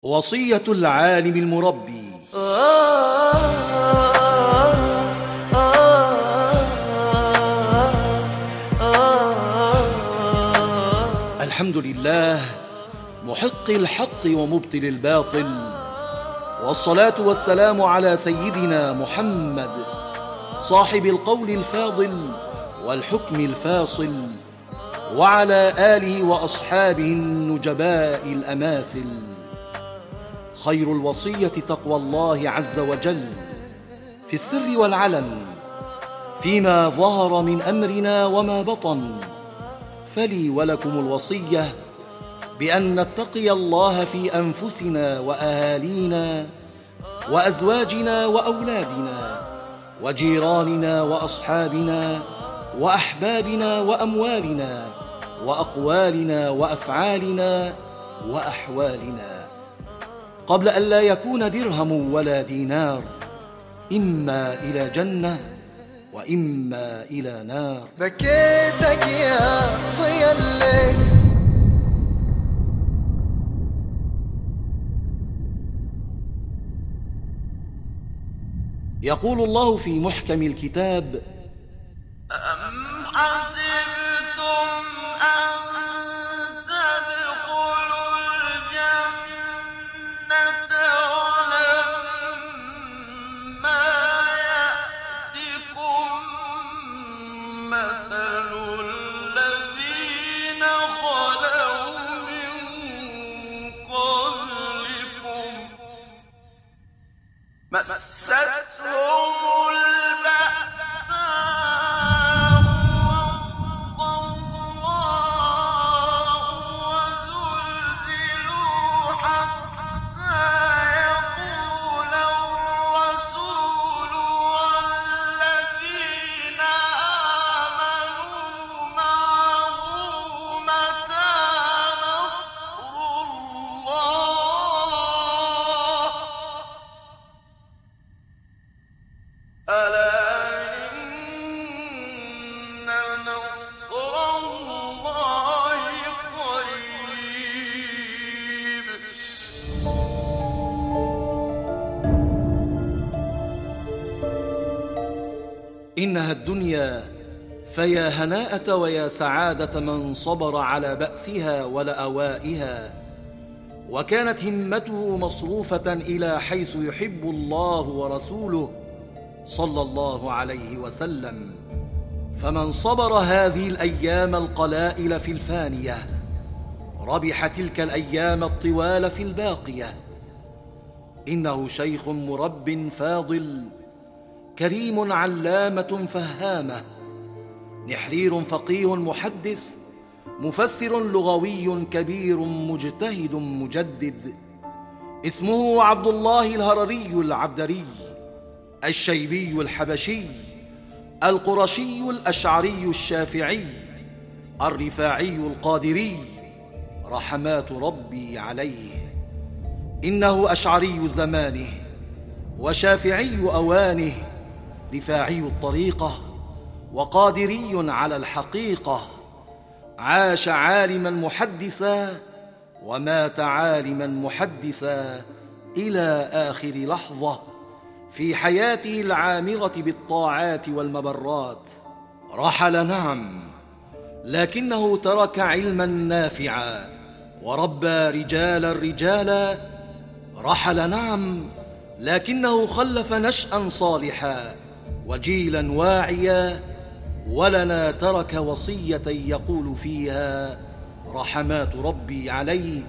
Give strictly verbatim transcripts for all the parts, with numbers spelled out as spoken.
وصية العالم المربي. الحمد لله محق الحق ومبطل الباطل، والصلاة والسلام على سيدنا محمد صاحب القول الفاضل والحكم الفاصل، وعلى آله وأصحابه النجباء الأماثل. خير الوصية تقوى الله عز وجل في السر والعلن، فيما ظهر من أمرنا وما بطن. فلي ولكم الوصية بأن نتقي الله في أنفسنا وأهالينا وأزواجنا وأولادنا وجيراننا وأصحابنا وأحبابنا وأموالنا وأقوالنا وأفعالنا وأحوالنا، قبل أن لا يكون درهم ولا دينار، إما إلى جنة وإما إلى نار. بكيتك يا ضيا الليل، يقول الله في محكم الكتاب: أم حسبتم أن تدخلوا الجنة ولما يأتكم مثل الذين خلوا من قبلكم مستهم البأساء والضراء وزلزلوا حتى يقول الرسول والذين آمنوا معه متى نصر الله، ألا إن نصر الله قريب. إنها الدنيا فيا هناءة ويا سعادة من صبر على بأسها ولأوائها، وكانت همته مصروفة إلى حيث يحب الله ورسوله صلى الله عليه وسلم. فمن صبر هذه الأيام القلائل في الفانية ربح تلك الأيام الطوال في الباقية. إنه شيخ مرب فاضل، كريم علامة فهامة، نحرير فقيه محدث، مفسر لغوي كبير مجتهد مجدد. اسمه عبد الله الهرري العبدري الشيبي الحبشي القرشي الأشعري الشافعي الرفاعي القادري رحمات ربي عليه. إنه أشعري زمانه وشافعي أوانه، رفاعي الطريقة وقادري على الحقيقة. عاش عالما محدثا ومات عالما محدثا إلى آخر لحظة في حياته العامرة بالطاعات والمبرات. رحل نعم، لكنه ترك علما نافعا وربى رجالا رجالا. رحل نعم، لكنه خلف نشأ صالحا وجيلا واعيا. ولنا ترك وصية يقول فيها رحمات ربي عليه: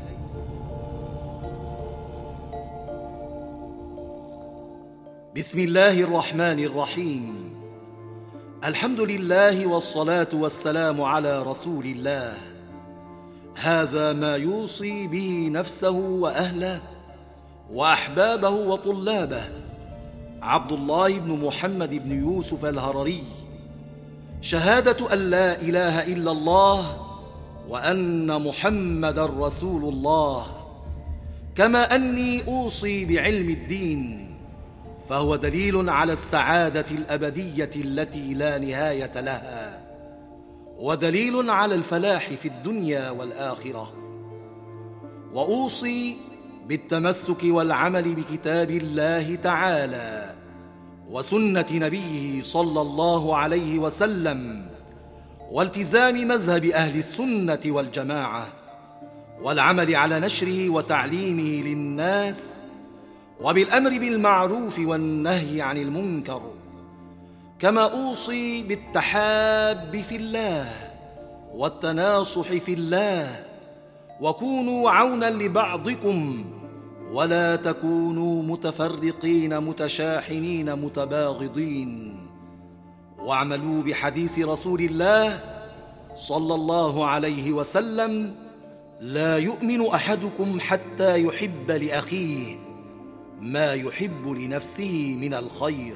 بسم الله الرحمن الرحيم، الحمد لله والصلاة والسلام على رسول الله. هذا ما يوصي به نفسه وأهله وأحبابه وطلابه عبد الله بن محمد بن يوسف الهرري. شهادة أن لا إله إلا الله وأن محمدًا رسول الله، كما أني أوصي بعلم الدين، فهو دليل على السعادة الأبدية التي لا نهاية لها، ودليل على الفلاح في الدنيا والآخرة. وأوصي بالتمسك والعمل بكتاب الله تعالى وسنة نبيه صلى الله عليه وسلم، والتزام مذهب أهل السنة والجماعة، والعمل على نشره وتعليمه للناس، وبالأمر بالمعروف والنهي عن المنكر. كما أوصي بالتحاب في الله والتناصح في الله، وكونوا عونا لبعضكم ولا تكونوا متفرقين متشاحنين متباغضين. واعملوا بحديث رسول الله صلى الله عليه وسلم: لا يؤمن أحدكم حتى يحب لأخيه ما يحب لنفسه من الخير.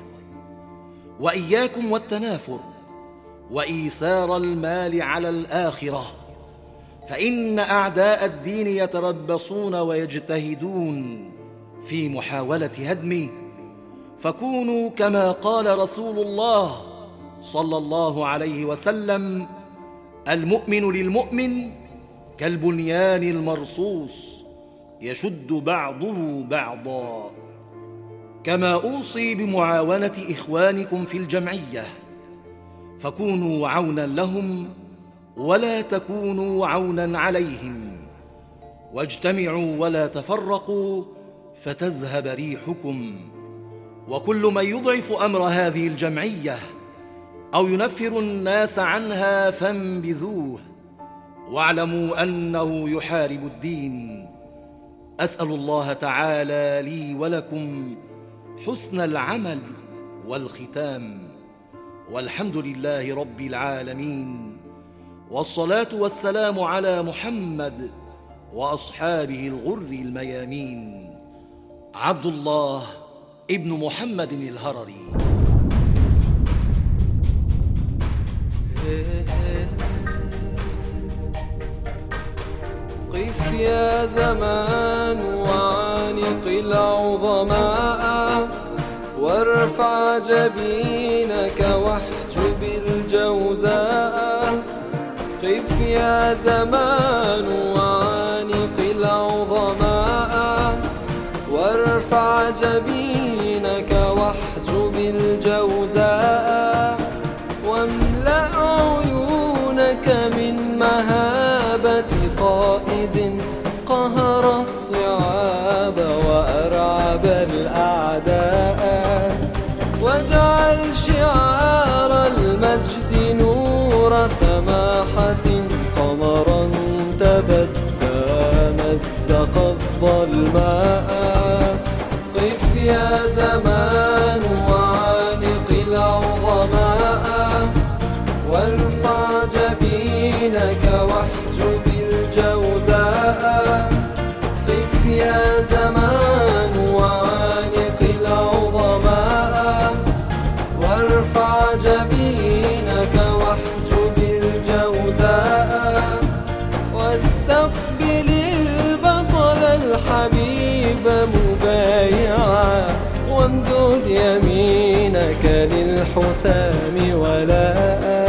وإياكم والتنافر وإيثار المال على الآخرة، فإن أعداء الدين يتربصون ويجتهدون في محاولة هدمه، فكونوا كما قال رسول الله صلى الله عليه وسلم: المؤمن للمؤمن كالبنيان المرصوص يشد بعضه بعضا. كما أوصي بمعاونة إخوانكم في الجمعية، فكونوا عونا لهم ولا تكونوا عونا عليهم، واجتمعوا ولا تفرقوا فتذهب ريحكم. وكل من يضعف أمر هذه الجمعية أو ينفر الناس عنها فانبذوه، واعلموا أنه يحارب الدين. أسأل الله تعالى لي ولكم حسن العمل والختام، والحمد لله رب العالمين، والصلاة والسلام على محمد وأصحابه الغر الميامين. عبد الله ابن محمد الهرري. قف يا زمان وعانق العظماء، وارفع جبينك واحجب الجوزاء. قف يا زمان وعانق العظماء، وارفع جبينك واحجب الجوزاء. واملأ عيونك من مهابة قائد قهر الصعاب وأرعب الأعداء. واجعل شعار المجد نور سماحة قمرا تبدى مزق الظلماء. قف يا زمان وعانق العظماء، وارفع جبينك واحجب الجوزاء. قف يا زمان وعانق العظماء، وارفع جبينك واحجب الجوزاء. واستقبل البطل الحبيب مبايعا، وامدد يمينك للحسام ولا